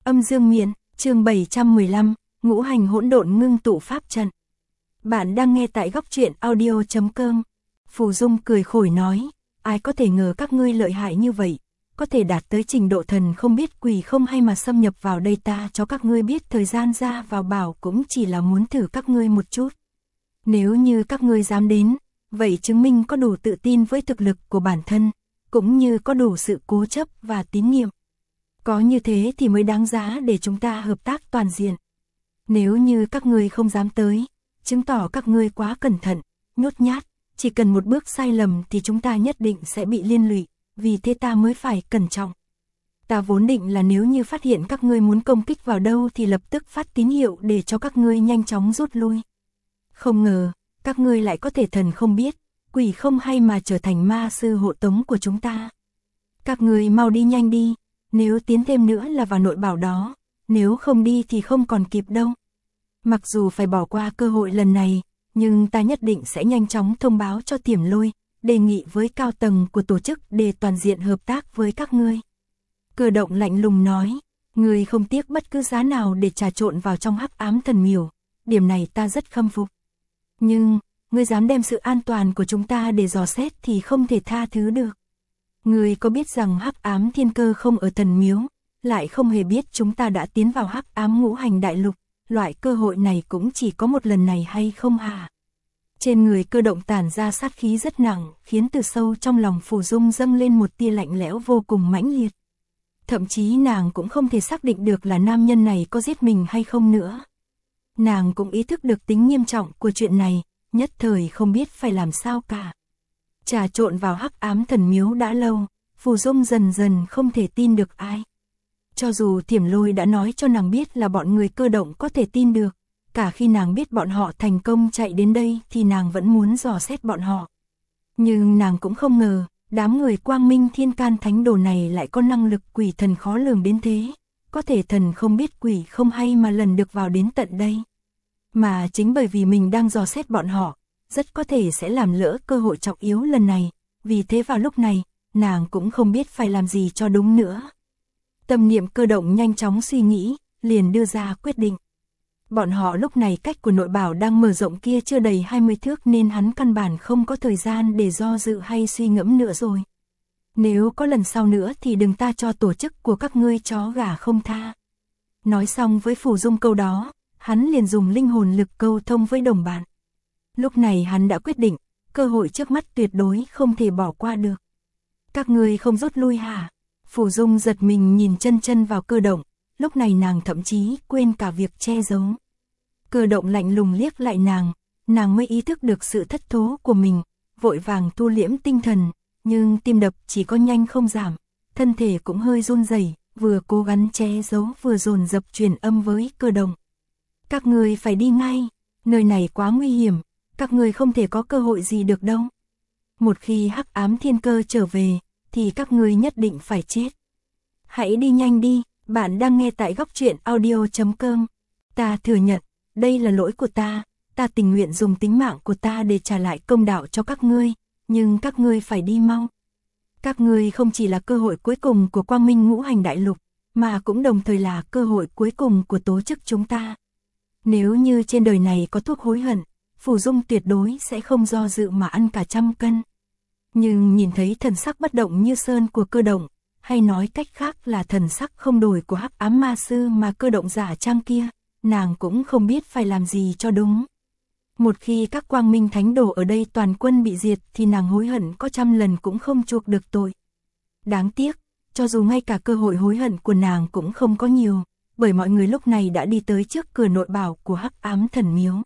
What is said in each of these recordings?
Âm dương miện, chương 715, ngũ hành hỗn độn ngưng tụ pháp trận. Bạn đang nghe tại góc truyện audio.com. Phù Dung cười khổ nói, ai có thể ngờ các ngươi lợi hại như vậy, có thể đạt tới trình độ thần không biết quỷ không hay mà xâm nhập vào đây, ta cho các ngươi biết thời gian ra vào bảo cũng chỉ là muốn thử các ngươi một chút. Nếu như các ngươi dám đến, vậy chứng minh có đủ tự tin với thực lực của bản thân, cũng như có đủ sự cố chấp và tín nhiệm. Có như thế thì mới đáng giá để chúng ta hợp tác toàn diện. Nếu như các ngươi không dám tới, chứng tỏ các ngươi quá cẩn thận, nhút nhát, chỉ cần một bước sai lầm thì chúng ta nhất định sẽ bị liên lụy, vì thế ta mới phải cẩn trọng. Ta vốn định là nếu như phát hiện các ngươi muốn công kích vào đâu thì lập tức phát tín hiệu để cho các ngươi nhanh chóng rút lui. Không ngờ, các ngươi lại có thể thần không biết, quỷ không hay mà trở thành ma sư hộ tống của chúng ta. Các ngươi mau đi nhanh đi, nếu tiến thêm nữa là vào nội bảo đó, nếu không đi thì không còn kịp đâu. Mặc dù phải bỏ qua cơ hội lần này, nhưng ta nhất định sẽ nhanh chóng thông báo cho Tiềm Lôi, đề nghị với cao tầng của tổ chức để toàn diện hợp tác với các ngươi. Cơ Động lạnh lùng nói, ngươi không tiếc bất cứ giá nào để trà trộn vào trong hắc ám thần miểu, điểm này ta rất khâm phục. Nhưng, ngươi dám đem sự an toàn của chúng ta để dò xét thì không thể tha thứ được. Ngươi có biết rằng hắc ám thiên cơ không ở thần miếu, lại không hề biết chúng ta đã tiến vào hắc ám ngũ hành đại lục, loại cơ hội này cũng chỉ có một lần này hay không hả? Trên người Cơ Động tản ra sát khí rất nặng, khiến từ sâu trong lòng Phù Dung dâng lên một tia lạnh lẽo vô cùng mãnh liệt. Thậm chí nàng cũng không thể xác định được là nam nhân này có giết mình hay không nữa. Nàng cũng ý thức được tính nghiêm trọng của chuyện này, nhất thời không biết phải làm sao cả. Trà trộn vào hắc ám thần miếu đã lâu, Phù Dung dần dần không thể tin được ai. Cho dù Tiềm Lôi đã nói cho nàng biết là bọn người Cơ Động có thể tin được, cả khi nàng biết bọn họ thành công chạy đến đây thì nàng vẫn muốn dò xét bọn họ. Nhưng nàng cũng không ngờ, đám người Quang Minh Thiên Can Thánh Đồ này lại có năng lực quỷ thần khó lường đến thế, có thể thần không biết quỷ không hay mà lần được vào đến tận đây. Mà chính bởi vì mình đang dò xét bọn họ, rất có thể sẽ làm lỡ cơ hội trọng yếu lần này, vì thế vào lúc này, nàng cũng không biết phải làm gì cho đúng nữa. Tâm niệm Cơ Động nhanh chóng suy nghĩ, liền đưa ra quyết định. Bọn họ lúc này cách của nội bảo đang mở rộng kia chưa đầy 20 thước nên hắn căn bản không có thời gian để do dự hay suy ngẫm nữa rồi. Nếu có lần sau nữa thì đừng ta cho tổ chức của các ngươi chó gà không tha. Nói xong với Phù Dung câu đó, hắn liền dùng linh hồn lực câu thông với đồng bạn. Lúc này hắn đã quyết định, cơ hội trước mắt tuyệt đối không thể bỏ qua được. Các ngươi không rút lui hả? Phù Dung giật mình nhìn chân vào Cơ Động, lúc này nàng thậm chí quên cả việc che giấu. Cơ Động lạnh lùng liếc lại nàng mới ý thức được sự thất thố của mình, vội vàng thu liễm tinh thần, nhưng tim đập chỉ có nhanh không giảm, thân thể cũng hơi run rẩy, vừa cố gắng che giấu vừa dồn dập truyền âm với Cơ Động. Các ngươi phải đi ngay, nơi này quá nguy hiểm, các ngươi không thể có cơ hội gì được đâu. Một khi hắc ám thiên cơ trở về, thì các ngươi nhất định phải chết. Hãy đi nhanh đi, bạn đang nghe tại góc truyện audio.com. Ta thừa nhận, đây là lỗi của ta tình nguyện dùng tính mạng của ta để trả lại công đạo cho các ngươi, nhưng các ngươi phải đi mau. Các ngươi không chỉ là cơ hội cuối cùng của Quang Minh ngũ hành đại lục, mà cũng đồng thời là cơ hội cuối cùng của tổ chức chúng ta. Nếu như trên đời này có thuốc hối hận, Phù Dung tuyệt đối sẽ không do dự mà ăn cả 100 cân. Nhưng nhìn thấy thần sắc bất động như sơn của Cơ Động, hay nói cách khác là thần sắc không đổi của hắc ám ma sư mà Cơ Động giả trang kia, nàng cũng không biết phải làm gì cho đúng. Một khi các Quang Minh Thánh Đồ ở đây toàn quân bị diệt thì nàng hối hận có 100 lần cũng không chuộc được tội. Đáng tiếc, cho dù ngay cả cơ hội hối hận của nàng cũng không có nhiều, bởi mọi người lúc này đã đi tới trước cửa nội bảo của hắc ám thần miếu.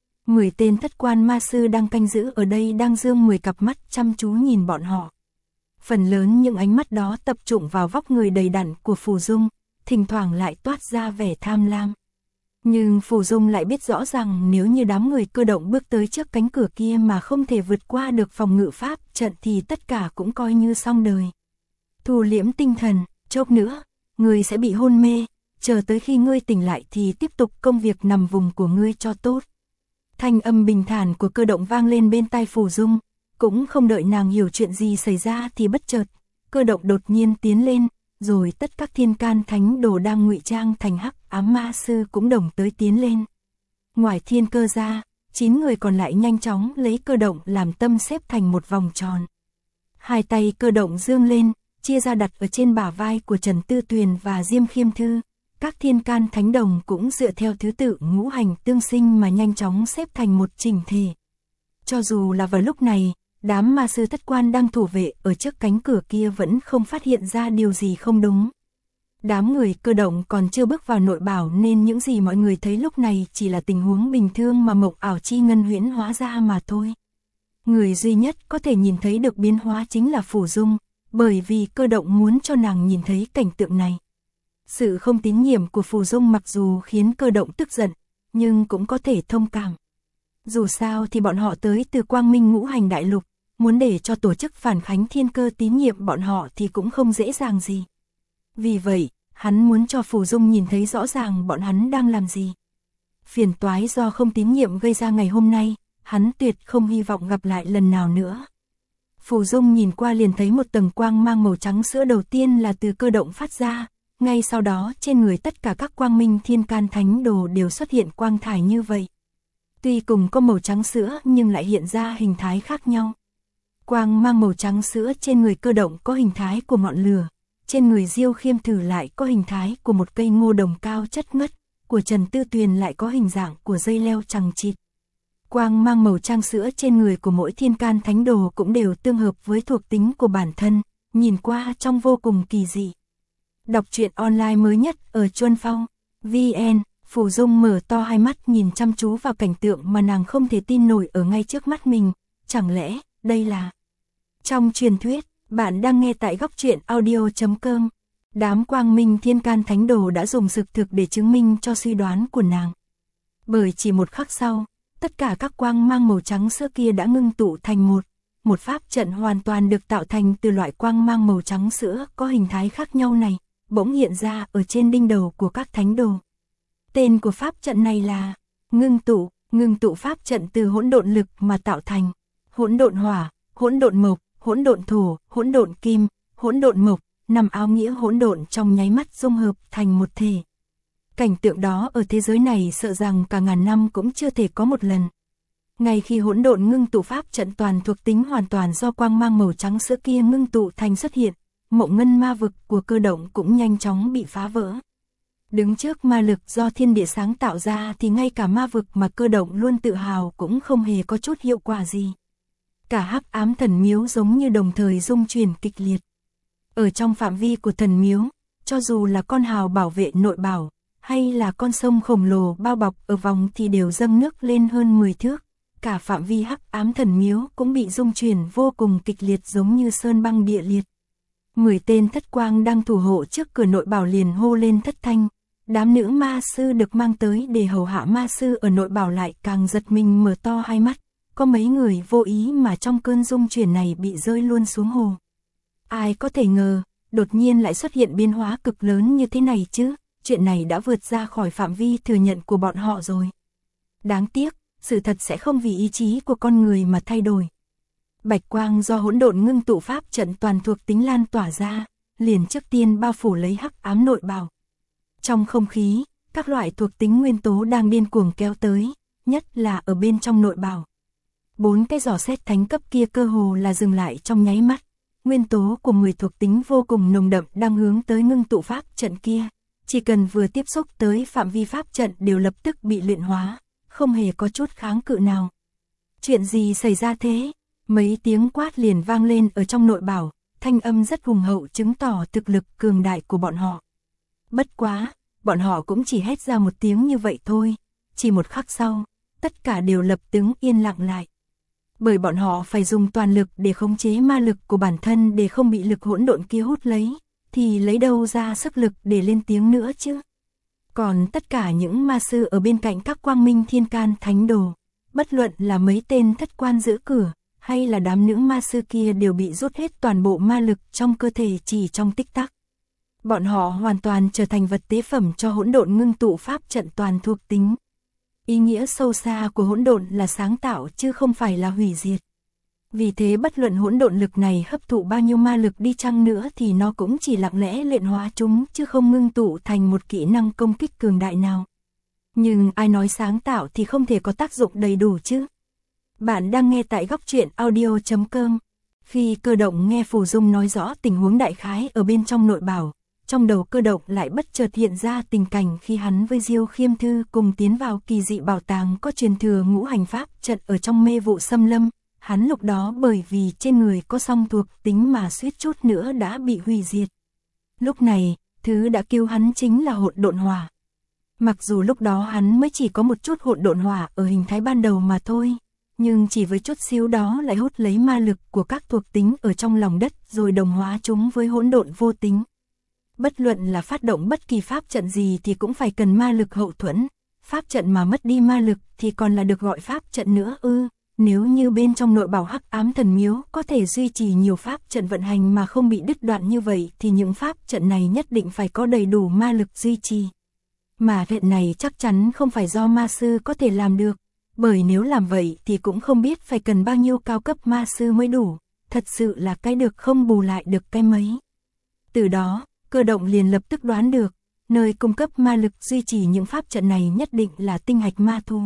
10 tên thất quan ma sư đang canh giữ ở đây đang giương 10 cặp mắt chăm chú nhìn bọn họ. Phần lớn những ánh mắt đó tập trung vào vóc người đầy đặn của Phù Dung, thỉnh thoảng lại toát ra vẻ tham lam. Nhưng Phù Dung lại biết rõ rằng nếu như đám người Cơ Động bước tới trước cánh cửa kia mà không thể vượt qua được phòng ngự pháp trận thì tất cả cũng coi như xong đời. Thu liễm tinh thần, chốc nữa, ngươi sẽ bị hôn mê, chờ tới khi ngươi tỉnh lại thì tiếp tục công việc nằm vùng của ngươi cho tốt. Thanh âm bình thản của Cơ Động vang lên bên tai Phù Dung, cũng không đợi nàng hiểu chuyện gì xảy ra thì bất chợt, Cơ Động đột nhiên tiến lên, rồi tất các thiên can thánh đồ đang ngụy trang thành hắc ám ma sư cũng đồng tới tiến lên. Ngoài thiên cơ ra, 9 người còn lại nhanh chóng lấy cơ động làm tâm xếp thành một vòng tròn. Hai tay cơ động dương lên, chia ra đặt ở trên bả vai của Trần Tư Tuyền và Diêm Khiêm Thư. Các thiên can thánh đồng cũng dựa theo thứ tự ngũ hành tương sinh mà nhanh chóng xếp thành một chỉnh thể. Cho dù là vào lúc này, đám ma sư thất quan đang thủ vệ ở trước cánh cửa kia vẫn không phát hiện ra điều gì không đúng. Đám người cơ động còn chưa bước vào nội bảo nên những gì mọi người thấy lúc này chỉ là tình huống bình thường mà mộng ảo chi ngân huyễn hóa ra mà thôi. Người duy nhất có thể nhìn thấy được biến hóa chính là Phủ Dung, bởi vì cơ động muốn cho nàng nhìn thấy cảnh tượng này. Sự không tín nhiệm của Phủ Dung mặc dù khiến cơ động tức giận, nhưng cũng có thể thông cảm. Dù sao thì bọn họ tới từ Quang Minh Ngũ Hành Đại Lục, muốn để cho tổ chức phản khánh thiên cơ tín nhiệm bọn họ thì cũng không dễ dàng gì. Vì vậy, hắn muốn cho Phủ Dung nhìn thấy rõ ràng bọn hắn đang làm gì. Phiền toái do không tín nhiệm gây ra ngày hôm nay, hắn tuyệt không hy vọng gặp lại lần nào nữa. Phủ Dung nhìn qua liền thấy một tầng quang mang màu trắng sữa đầu tiên là từ cơ động phát ra, ngay sau đó trên người tất cả các quang minh thiên can thánh đồ đều xuất hiện quang thải như vậy. Tuy cùng có màu trắng sữa nhưng lại hiện ra hình thái khác nhau. Quang mang màu trắng sữa trên người cơ động có hình thái của ngọn lửa, trên người Diêu Khiêm Thử lại có hình thái của một cây ngô đồng cao chất ngất, của Trần Tư Tuyền lại có hình dạng của dây leo chằng chịt. Quang mang màu trắng sữa trên người của mỗi thiên can thánh đồ cũng đều tương hợp với thuộc tính của bản thân, nhìn qua trông vô cùng kỳ dị. Đọc truyện online mới nhất ở Chuân Phong VN. Phủ Dung mở to hai mắt nhìn chăm chú vào cảnh tượng mà nàng không thể tin nổi ở ngay trước mắt mình. Chẳng lẽ đây là... Trong truyền thuyết, bạn đang nghe tại góc truyện audio.com. Đám quang minh thiên can thánh đồ đã dùng sự thực để chứng minh cho suy đoán của nàng. Bởi chỉ một khắc sau, tất cả các quang mang màu trắng sữa kia đã ngưng tụ thành một pháp trận hoàn toàn được tạo thành từ loại quang mang màu trắng sữa có hình thái khác nhau này, bỗng hiện ra ở trên đỉnh đầu của các thánh đồ. Tên của pháp trận này là ngưng tụ pháp trận từ hỗn độn lực mà tạo thành. Hỗn độn hỏa, hỗn độn mộc, hỗn độn thổ, hỗn độn kim, hỗn độn mộc, nằm áo nghĩa hỗn độn trong nháy mắt dung hợp thành một thể. Cảnh tượng đó ở thế giới này sợ rằng cả ngàn năm cũng chưa thể có một lần. Ngay khi hỗn độn ngưng tụ pháp trận toàn thuộc tính hoàn toàn do quang mang màu trắng sữa kia ngưng tụ thành xuất hiện, mộng ngân ma vực của cơ động cũng nhanh chóng bị phá vỡ. Đứng trước ma lực do thiên địa sáng tạo ra thì ngay cả ma vực mà cơ động luôn tự hào cũng không hề có chút hiệu quả gì. Cả hắc ám thần miếu giống như đồng thời rung chuyển kịch liệt. Ở trong phạm vi của thần miếu, cho dù là con hào bảo vệ nội bảo, hay là con sông khổng lồ bao bọc ở vòng thì đều dâng nước lên hơn 10 thước. Cả phạm vi hắc ám thần miếu cũng bị rung chuyển vô cùng kịch liệt giống như sơn băng địa liệt. 10 tên thất quang đang thủ hộ trước cửa nội bảo liền hô lên thất thanh. Đám nữ ma sư được mang tới để hầu hạ ma sư ở nội bảo lại càng giật mình mở to hai mắt. Có mấy người vô ý mà trong cơn rung chuyển này bị rơi luôn xuống hồ. Ai có thể ngờ, đột nhiên lại xuất hiện biến hóa cực lớn như thế này chứ, chuyện này đã vượt ra khỏi phạm vi thừa nhận của bọn họ rồi. Đáng tiếc, sự thật sẽ không vì ý chí của con người mà thay đổi. Bạch quang do hỗn độn ngưng tụ pháp trận toàn thuộc tính lan tỏa ra, liền trước tiên bao phủ lấy hắc ám nội bảo. Trong không khí, các loại thuộc tính nguyên tố đang điên cuồng kéo tới, nhất là ở bên trong nội bảo. 4 cái giỏ xét thánh cấp kia cơ hồ là dừng lại trong nháy mắt. Nguyên tố của 10 thuộc tính vô cùng nồng đậm đang hướng tới ngưng tụ pháp trận kia. Chỉ cần vừa tiếp xúc tới phạm vi pháp trận đều lập tức bị luyện hóa, không hề có chút kháng cự nào. Chuyện gì xảy ra thế? Mấy tiếng quát liền vang lên ở trong nội bảo, thanh âm rất hùng hậu chứng tỏ thực lực cường đại của bọn họ. Bất quá, bọn họ cũng chỉ hét ra một tiếng như vậy thôi, chỉ một khắc sau, tất cả đều lập tức yên lặng lại. Bởi bọn họ phải dùng toàn lực để khống chế ma lực của bản thân để không bị lực hỗn độn kia hút lấy, thì lấy đâu ra sức lực để lên tiếng nữa chứ. Còn tất cả những ma sư ở bên cạnh các quang minh thiên can thánh đồ, bất luận là mấy tên thất quan giữ cửa, hay là đám nữ ma sư kia đều bị rút hết toàn bộ ma lực trong cơ thể chỉ trong tích tắc. Bọn họ hoàn toàn trở thành vật tế phẩm cho hỗn độn ngưng tụ pháp trận toàn thuộc tính. Ý nghĩa sâu xa của hỗn độn là sáng tạo chứ không phải là hủy diệt. Vì thế bất luận hỗn độn lực này hấp thụ bao nhiêu ma lực đi chăng nữa thì nó cũng chỉ lặng lẽ luyện hóa chúng chứ không ngưng tụ thành một kỹ năng công kích cường đại nào. Nhưng ai nói sáng tạo thì không thể có tác dụng đầy đủ chứ. Bạn đang nghe tại góc truyện audio.com. Khi Cơ Động nghe Phù Dung nói rõ tình huống đại khái ở bên trong nội bảo, trong đầu Cơ Động lại bất chợt hiện ra tình cảnh khi hắn với Diêu Khiêm Thư cùng tiến vào kỳ dị bảo tàng có truyền thừa ngũ hành pháp trận ở trong mê vụ xâm lâm. Hắn lúc đó bởi vì trên người có song thuộc tính mà suýt chút nữa đã bị hủy diệt. Lúc này, thứ đã cứu hắn chính là hỗn độn hỏa. Mặc dù lúc đó hắn mới chỉ có một chút hỗn độn hỏa ở hình thái ban đầu mà thôi, nhưng chỉ với chút xíu đó lại hút lấy ma lực của các thuộc tính ở trong lòng đất rồi đồng hóa chúng với hỗn độn vô tính. Bất luận là phát động bất kỳ pháp trận gì thì cũng phải cần ma lực hậu thuẫn, pháp trận mà mất đi ma lực thì còn là được gọi pháp trận nữa ư? Nếu như bên trong nội bảo Hắc Ám Thần Miếu có thể duy trì nhiều pháp trận vận hành mà không bị đứt đoạn như vậy thì những pháp trận này nhất định phải có đầy đủ ma lực duy trì. Mà chuyện này chắc chắn không phải do ma sư có thể làm được, bởi nếu làm vậy thì cũng không biết phải cần bao nhiêu cao cấp ma sư mới đủ, thật sự là cái được không bù lại được cái mấy. Từ đó, Cơ Động liền lập tức đoán được, nơi cung cấp ma lực duy trì những pháp trận này nhất định là tinh hạch ma thú.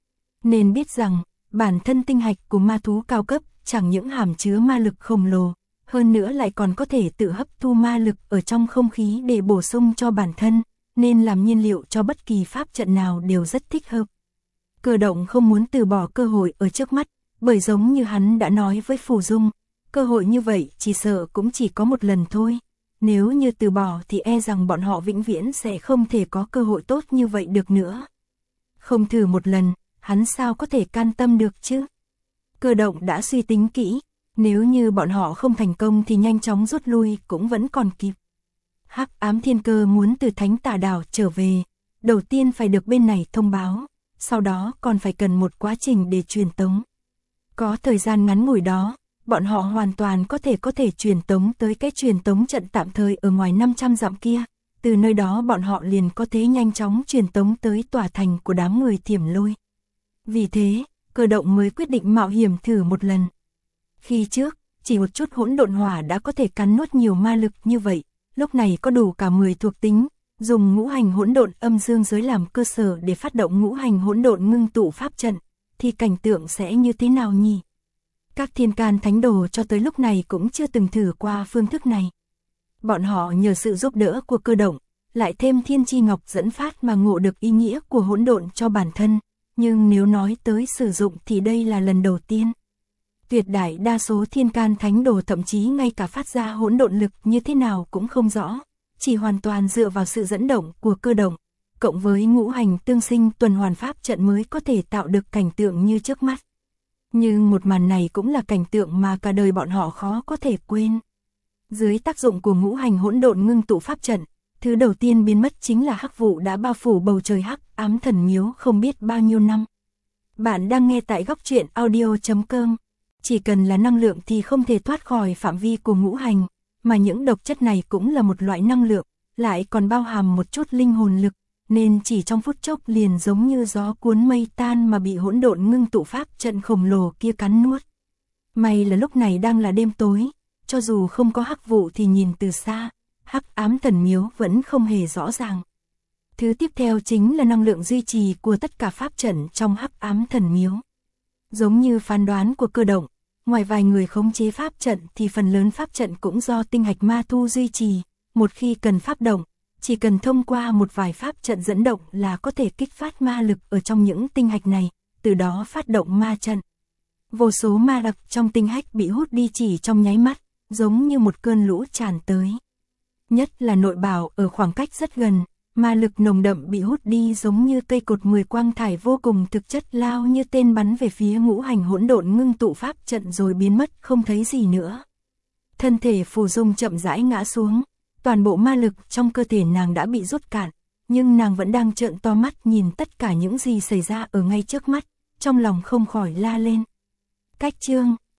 Nên biết rằng, bản thân tinh hạch của ma thú cao cấp chẳng những hàm chứa ma lực khổng lồ, hơn nữa lại còn có thể tự hấp thu ma lực ở trong không khí để bổ sung cho bản thân, nên làm nhiên liệu cho bất kỳ pháp trận nào đều rất thích hợp. Cơ Động không muốn từ bỏ cơ hội ở trước mắt, bởi giống như hắn đã nói với Phù Dung, cơ hội như vậy chỉ sợ cũng chỉ có một lần thôi. Nếu như từ bỏ thì e rằng bọn họ vĩnh viễn sẽ không thể có cơ hội tốt như vậy được nữa. Không thử một lần, hắn sao có thể can tâm được chứ? Cơ Động đã suy tính kỹ, nếu như bọn họ không thành công thì nhanh chóng rút lui cũng vẫn còn kịp. Hắc Ám Thiên Cơ muốn từ Thánh Tà Đảo trở về, đầu tiên phải được bên này thông báo, sau đó còn phải cần một quá trình để truyền tống. Có thời gian ngắn ngủi đó, bọn họ hoàn toàn có thể truyền tống tới cái truyền tống trận tạm thời ở ngoài 500 dặm kia, từ nơi đó bọn họ liền có thể nhanh chóng truyền tống tới tòa thành của đám người Thiểm Lôi. Vì thế, Cơ Động mới quyết định mạo hiểm thử một lần. Khi trước, chỉ một chút hỗn độn hỏa đã có thể cắn nuốt nhiều ma lực như vậy, lúc này có đủ cả 10 thuộc tính, dùng ngũ hành hỗn độn âm dương giới làm cơ sở để phát động ngũ hành hỗn độn ngưng tụ pháp trận, thì cảnh tượng sẽ như thế nào nhỉ? Các thiên can thánh đồ cho tới lúc này cũng chưa từng thử qua phương thức này. Bọn họ nhờ sự giúp đỡ của Cơ Động, lại thêm Thiên Chi Ngọc dẫn phát mà ngộ được ý nghĩa của hỗn độn cho bản thân, nhưng nếu nói tới sử dụng thì đây là lần đầu tiên. Tuyệt đại đa số thiên can thánh đồ thậm chí ngay cả phát ra hỗn độn lực như thế nào cũng không rõ, chỉ hoàn toàn dựa vào sự dẫn động của Cơ Động, cộng với ngũ hành tương sinh tuần hoàn pháp trận mới có thể tạo được cảnh tượng như trước mắt. Nhưng một màn này cũng là cảnh tượng mà cả đời bọn họ khó có thể quên. Dưới tác dụng của ngũ hành hỗn độn ngưng tụ pháp trận, thứ đầu tiên biến mất chính là hắc vụ đã bao phủ bầu trời Hắc Ám Thần Miếu không biết bao nhiêu năm. Bạn đang nghe tại góc truyện audio.com. Chỉ cần là năng lượng thì không thể thoát khỏi phạm vi của ngũ hành, mà những độc chất này cũng là một loại năng lượng, lại còn bao hàm một chút linh hồn lực, nên chỉ trong phút chốc liền giống như gió cuốn mây tan mà bị hỗn độn ngưng tụ pháp trận khổng lồ kia cắn nuốt. May là lúc này đang là đêm tối, cho dù không có hắc vụ thì nhìn từ xa, Hắc Ám Thần Miếu vẫn không hề rõ ràng. Thứ tiếp theo chính là năng lượng duy trì của tất cả pháp trận trong Hắc Ám Thần Miếu. Giống như phán đoán của Cơ Động, ngoài vài người khống chế pháp trận thì phần lớn pháp trận cũng do tinh hạch ma thu duy trì, một khi cần pháp động, chỉ cần thông qua một vài pháp trận dẫn động là có thể kích phát ma lực ở trong những tinh hạch này, từ đó phát động ma trận. Vô số ma lực trong tinh hạch bị hút đi chỉ trong nháy mắt, giống như một cơn lũ tràn tới. Nhất là nội bảo ở khoảng cách rất gần, ma lực nồng đậm bị hút đi giống như cây cột 10 quang thải vô cùng thực chất lao như tên bắn về phía ngũ hành hỗn độn ngưng tụ pháp trận rồi biến mất không thấy gì nữa. Thân thể Phù Dung chậm rãi ngã xuống, toàn bộ ma lực trong cơ thể nàng đã bị rút cạn, nhưng nàng vẫn đang trợn to mắt nhìn tất cả những gì xảy ra ở ngay trước mắt, trong lòng không khỏi la lên. Cách chương